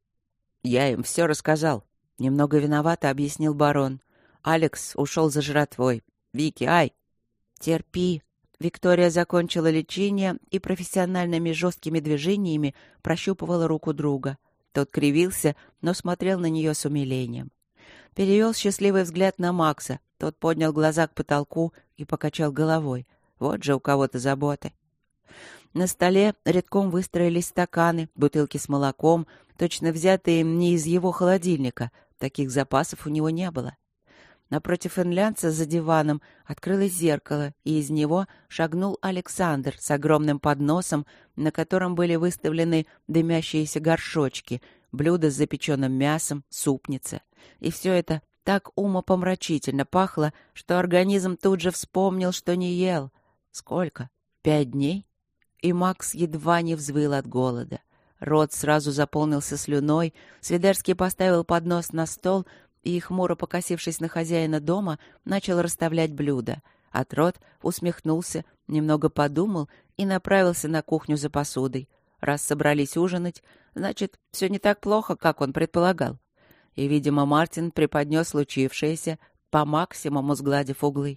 «Я им все рассказал», — немного виновато объяснил барон. «Алекс ушел за жратвой. Вики, ай!» «Терпи». Виктория закончила лечение и профессиональными жесткими движениями прощупывала руку друга. Тот кривился, но смотрел на нее с умилением. Перевел счастливый взгляд на Макса. Тот поднял глаза к потолку и покачал головой. Вот же у кого-то заботы. На столе редком выстроились стаканы, бутылки с молоком, точно взятые не из его холодильника. Таких запасов у него не было. Напротив инлянца за диваном открылось зеркало, и из него шагнул Александр с огромным подносом, на котором были выставлены дымящиеся горшочки, блюда с запеченным мясом, супница. И все это так умопомрачительно пахло, что организм тут же вспомнил, что не ел. Сколько? 5 дней? И Макс едва не взвыл от голода. Рот сразу заполнился слюной, Свидерский поставил поднос на стол и, хмуро покосившись на хозяина дома, начал расставлять блюда. А Трот усмехнулся, немного подумал и направился на кухню за посудой. Раз собрались ужинать, значит, все не так плохо, как он предполагал. И, видимо, Мартин преподнес случившееся, по максимуму сгладив углы.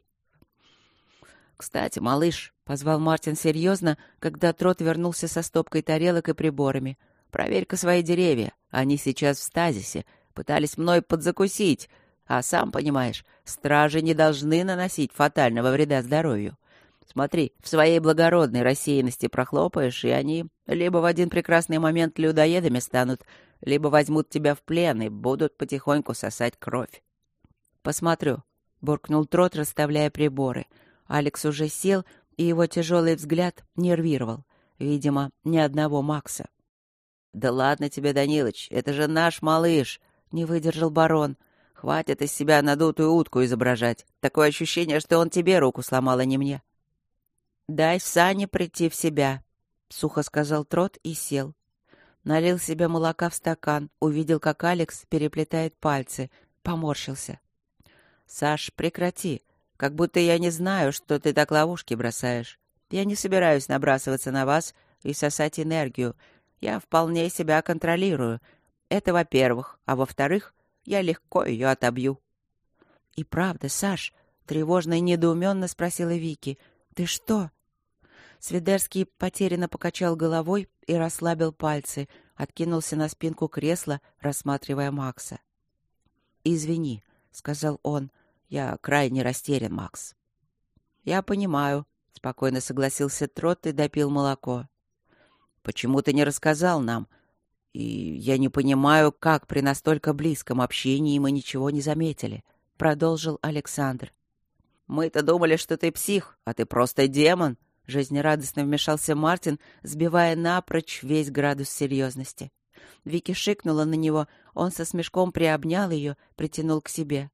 «Кстати, малыш», — позвал Мартин серьезно, когда Трот вернулся со стопкой тарелок и приборами, — «проверь-ка свои деревья. Они сейчас в стазисе. Пытались мной подзакусить. А сам понимаешь, стражи не должны наносить фатального вреда здоровью. Смотри, в своей благородной рассеянности прохлопаешь, и они либо в один прекрасный момент людоедами станут, либо возьмут тебя в плен и будут потихоньку сосать кровь». «Посмотрю», — буркнул Трот, расставляя приборы. Алекс уже сел, и его тяжелый взгляд нервировал. Видимо, ни одного Макса. «Да ладно тебе, Данилыч, это же наш малыш!» — не выдержал барон. «Хватит из себя надутую утку изображать. Такое ощущение, что он тебе руку сломал, а не мне». «Дай Сане прийти в себя», — сухо сказал Трот и сел. Налил себе молока в стакан, увидел, как Алекс переплетает пальцы, поморщился. «Саш, прекрати. Как будто я не знаю, что ты так ловушки бросаешь. Я не собираюсь набрасываться на вас и сосать энергию. Я вполне себя контролирую. Это во-первых. А во-вторых, я легко ее отобью». «И правда, Саш?» — тревожно и недоуменно спросила Вики. «Ты что?» Свидерский потерянно покачал головой и расслабил пальцы, откинулся на спинку кресла, рассматривая Макса. «Извини», — сказал он, — «я крайне растерян, Макс». «Я понимаю», — спокойно согласился Трот и допил молоко. «Почему ты не рассказал нам? И я не понимаю, как при настолько близком общении мы ничего не заметили», — продолжил Александр. «Мы-то думали, что ты псих, а ты просто демон», — жизнерадостно вмешался Мартин, сбивая напрочь весь градус серьезности. Вики шикнула на него, он со смешком приобнял ее, притянул к себе.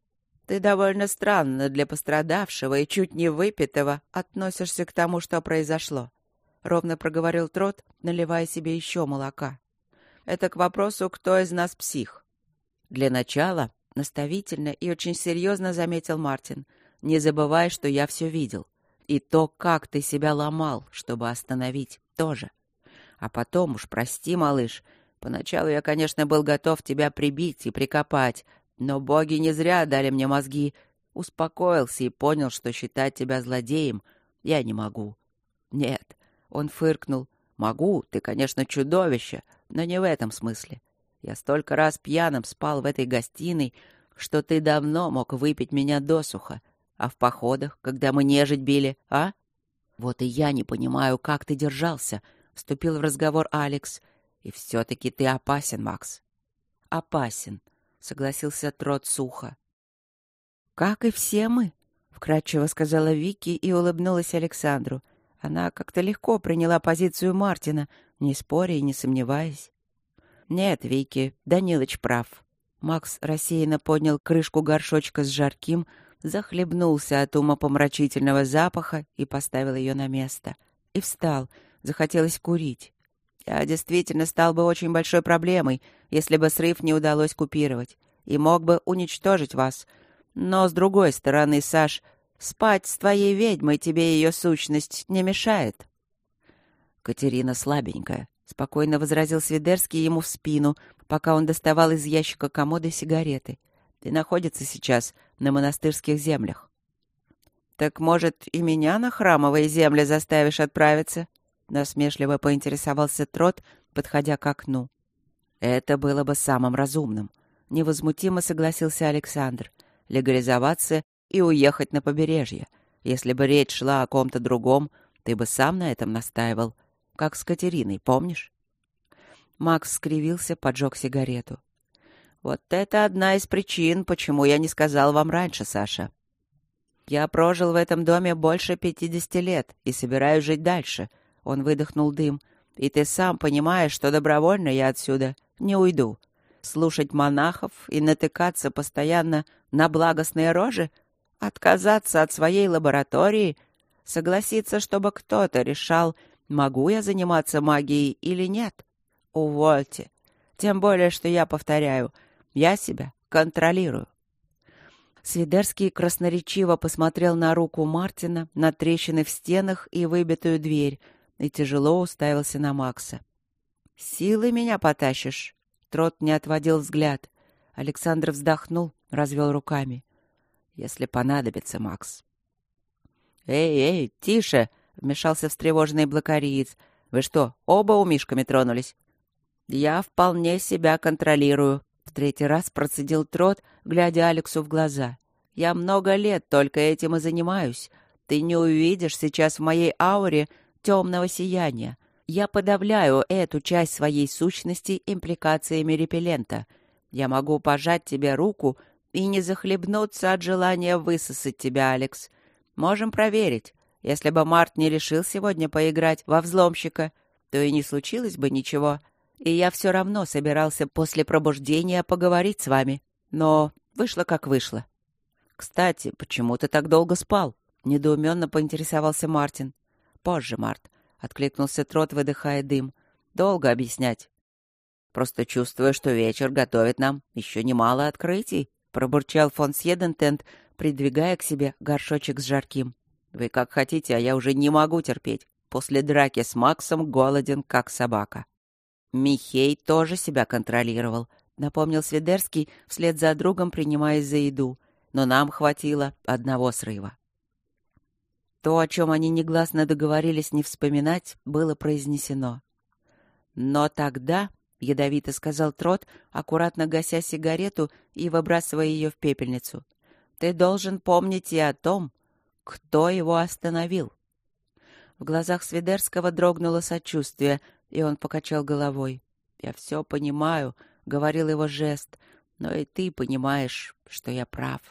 «Ты довольно странно для пострадавшего и чуть не выпитого относишься к тому, что произошло», — ровно проговорил Трот, наливая себе еще молока. «Это к вопросу, кто из нас псих». «Для начала», — наставительно и очень серьезно заметил Мартин, — «не забывай, что я все видел. И то, как ты себя ломал, чтобы остановить, тоже. А потом уж прости, малыш, поначалу я, конечно, был готов тебя прибить и прикопать, но боги не зря дали мне мозги. Успокоился и понял, что считать тебя злодеем я не могу». «Нет», — он фыркнул, — «могу, ты, конечно, чудовище, но не в этом смысле. Я столько раз пьяным спал в этой гостиной, что ты давно мог выпить меня досуха. А в походах, когда мы нежить били, а? Вот и я не понимаю, как ты держался», — вступил в разговор Алекс. «И все-таки ты опасен, Макс». «Опасен», — согласился Трот сухо. «Как и все мы», — вкратчиво сказала Вики и улыбнулась Александру. Она как-то легко приняла позицию Мартина, не споря и не сомневаясь. «Нет, Вики, Данилыч прав». Макс рассеянно поднял крышку горшочка с жарким, захлебнулся от умопомрачительного запаха и поставил ее на место. И встал. Захотелось курить. «Я действительно стал бы очень большой проблемой, если бы срыв не удалось купировать, и мог бы уничтожить вас. Но, с другой стороны, Саш, спать с твоей ведьмой тебе ее сущность не мешает». «Катерина слабенькая», — спокойно возразил Свидерский ему в спину, пока он доставал из ящика комода сигареты. «И находится сейчас на монастырских землях». «Так, может, и меня на храмовые земли заставишь отправиться?» — насмешливо поинтересовался Трот, подходя к окну. «Это было бы самым разумным», — невозмутимо согласился Александр. «Легализоваться и уехать на побережье. Если бы речь шла о ком-то другом, ты бы сам на этом настаивал. Как с Катериной, помнишь?» Макс скривился, поджег сигарету. «Вот это одна из причин, почему я не сказал вам раньше, Саша. Я прожил в этом доме больше 50 лет и собираюсь жить дальше». Он выдохнул дым. «И ты сам понимаешь, что добровольно я отсюда не уйду. Слушать монахов и натыкаться постоянно на благостные рожи? Отказаться от своей лаборатории? Согласиться, чтобы кто-то решал, могу я заниматься магией или нет? Увольте. Тем более, что я повторяю, я себя контролирую». Свидерский красноречиво посмотрел на руку Мартина, на трещины в стенах и выбитую дверь, и тяжело уставился на Макса. «Силой меня потащишь?» Трот не отводил взгляд. Александр вздохнул, развел руками. «Если понадобится, Макс». «Эй, тише!» — вмешался встревоженный блокариец. «Вы что, оба умишками тронулись?» «Я вполне себя контролирую», — в третий раз процедил Трот, глядя Алексу в глаза. «Я много лет только этим и занимаюсь. Ты не увидишь сейчас в моей ауре темного сияния. Я подавляю эту часть своей сущности импликациями репеллента. Я могу пожать тебе руку и не захлебнуться от желания высосать тебя, Алекс. Можем проверить. Если бы Март не решил сегодня поиграть во взломщика, то и не случилось бы ничего. И я все равно собирался после пробуждения поговорить с вами. Но вышло как вышло». «Кстати, почему ты так долго спал?» — недоуменно поинтересовался Мартин. «Позже, Март», — откликнулся Трот, выдыхая дым. «Долго объяснять». «Просто чувствую, что вечер готовит нам еще немало открытий», — пробурчал фон Сьедентент, придвигая к себе горшочек с жарким. «Вы как хотите, а я уже не могу терпеть. После драки с Максом голоден, как собака». «Михей тоже себя контролировал», — напомнил Свидерский, вслед за другом принимаясь за еду. «Но нам хватило одного срыва». То, о чем они негласно договорились не вспоминать, было произнесено. «Но тогда», — ядовито сказал Трот, аккуратно гася сигарету и выбрасывая ее в пепельницу, «ты должен помнить и о том, кто его остановил». В глазах Свидерского дрогнуло сочувствие, и он покачал головой. «Я все понимаю», — говорил его жест, «но и ты понимаешь, что я прав».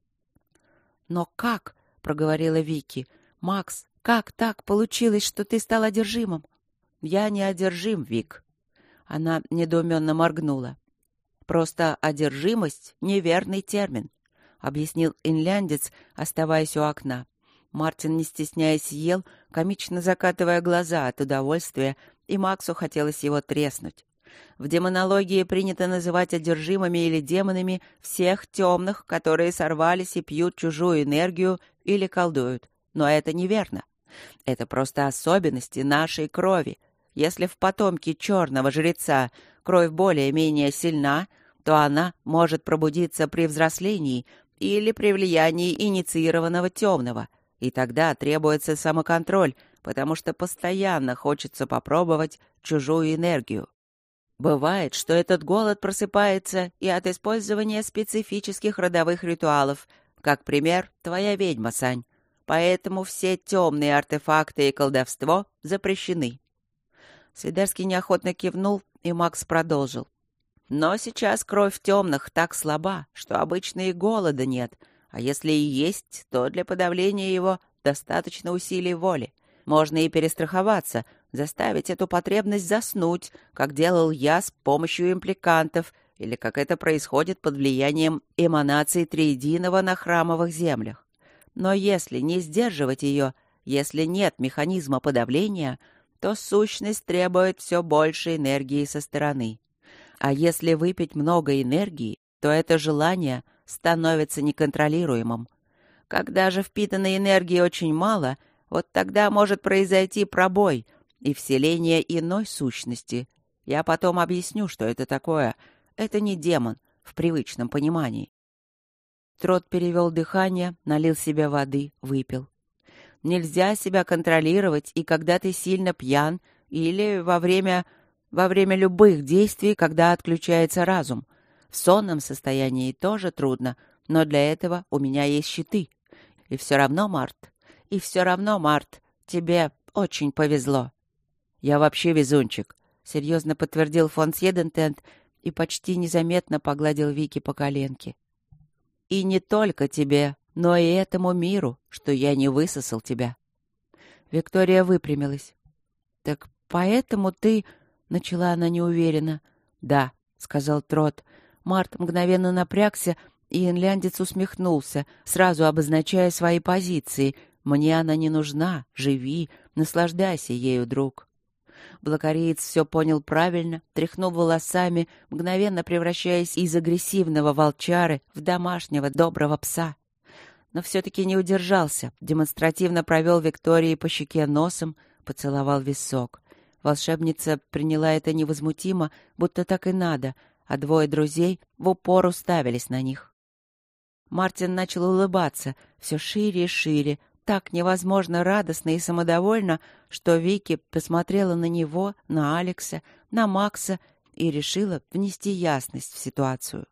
«Но как?» — проговорила Вики. «Макс, как так получилось, что ты стал одержимым?» «Я не одержим, Вик». Она недоуменно моргнула. «Просто одержимость — неверный термин», — объяснил инляндец, оставаясь у окна. Мартин, не стесняясь, ел, комично закатывая глаза от удовольствия, и Максу хотелось его треснуть. В демонологии принято называть одержимыми или демонами всех темных, которые сорвались и пьют чужую энергию или колдуют. Но это неверно. Это просто особенности нашей крови. Если в потомке черного жреца кровь более-менее сильна, то она может пробудиться при взрослении или при влиянии инициированного темного. И тогда требуется самоконтроль, потому что постоянно хочется попробовать чужую энергию. Бывает, что этот голод просыпается и от использования специфических родовых ритуалов, как пример твоя ведьма, Сань. Поэтому все темные артефакты и колдовство запрещены. Свидерский неохотно кивнул, и Макс продолжил. Но сейчас кровь темных так слаба, что обычно и голода нет, а если и есть, то для подавления его достаточно усилий воли. Можно и перестраховаться, заставить эту потребность заснуть, как делал я с помощью импликантов, или как это происходит под влиянием эманаций Триединого на храмовых землях. Но если не сдерживать ее, если нет механизма подавления, то сущность требует все больше энергии со стороны. А если выпить много энергии, то это желание становится неконтролируемым. Когда же впитанной энергии очень мало, вот тогда может произойти пробой, и вселение иной сущности. Я потом объясню, что это такое. Это не демон в привычном понимании. Трот перевел дыхание, налил себе воды, выпил. Нельзя себя контролировать, и когда ты сильно пьян, или во время любых действий, когда отключается разум. В сонном состоянии тоже трудно, но для этого у меня есть щиты. И все равно, Март, тебе очень повезло. Я вообще везунчик, серьезно подтвердил фон Сьедентент и почти незаметно погладил Вики по коленке. И не только тебе, но и этому миру, что я не высосал тебя. Виктория выпрямилась. Так поэтому ты... Начала она неуверенно. «Да», — сказал Трот. Март мгновенно напрягся, и инляндец усмехнулся, сразу обозначая свои позиции. «Мне она не нужна. Живи, наслаждайся ею, друг». Блокариец все понял правильно, тряхнул волосами, мгновенно превращаясь из агрессивного волчары в домашнего доброго пса. Но все-таки не удержался, демонстративно провел Виктории по щеке носом, поцеловал висок. Волшебница приняла это невозмутимо, будто так и надо, а двое друзей в упор уставились на них. Мартин начал улыбаться все шире и шире, так невозможно радостно и самодовольно, что Вики посмотрела на него, на Алекса, на Макса и решила внести ясность в ситуацию.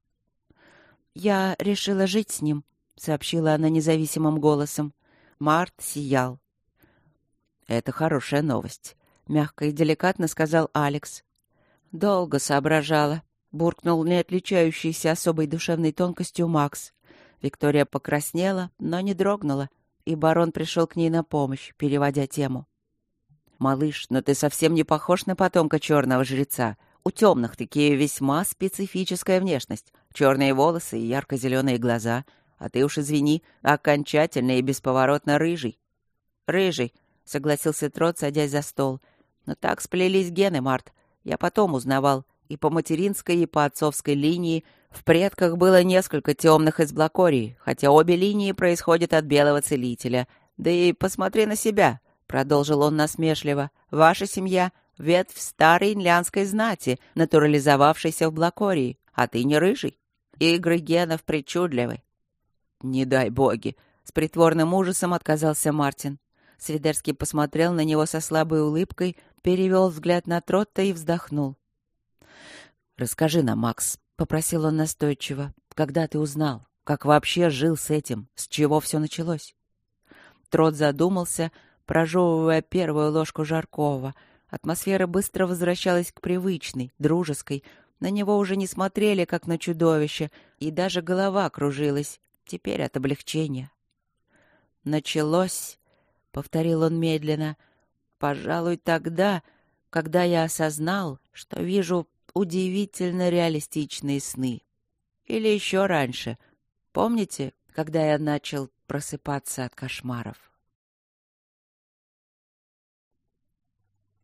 «Я решила жить с ним», — сообщила она независимым голосом. Март сиял. «Это хорошая новость», — мягко и деликатно сказал Алекс. «Долго соображала», — буркнул не отличающийся особой душевной тонкостью Макс. Виктория покраснела, но не дрогнула, и барон пришел к ней на помощь, переводя тему. «Малыш, но ты совсем не похож на потомка черного жреца. У темных такие весьма специфическая внешность. Черные волосы и ярко-зеленые глаза. А ты уж, извини, окончательно и бесповоротно рыжий». «Рыжий», — согласился Трот, садясь за стол. «Но так сплелись гены, Март. Я потом узнавал. И по материнской, и по отцовской линии в предках было несколько темных из Блакории, хотя обе линии происходят от белого целителя. Да и посмотри на себя», — продолжил он насмешливо. «Ваша семья — ветвь старой инлянской знати, натурализовавшейся в Блакории, а ты не рыжий. Игры генов причудливы». «Не дай боги», — с притворным ужасом отказался Мартин. Свидерский посмотрел на него со слабой улыбкой, перевел взгляд на Тротта и вздохнул. «Расскажи нам, Макс», — попросил он настойчиво, — «когда ты узнал, как вообще жил с этим, с чего все началось?» Трот задумался, прожевывая первую ложку жаркого. Атмосфера быстро возвращалась к привычной, дружеской. На него уже не смотрели, как на чудовище, и даже голова кружилась, теперь от облегчения. «Началось», — повторил он медленно, — «пожалуй, тогда, когда я осознал, что вижу удивительно реалистичные сны. Или еще раньше. Помните, когда я начал просыпаться от кошмаров?»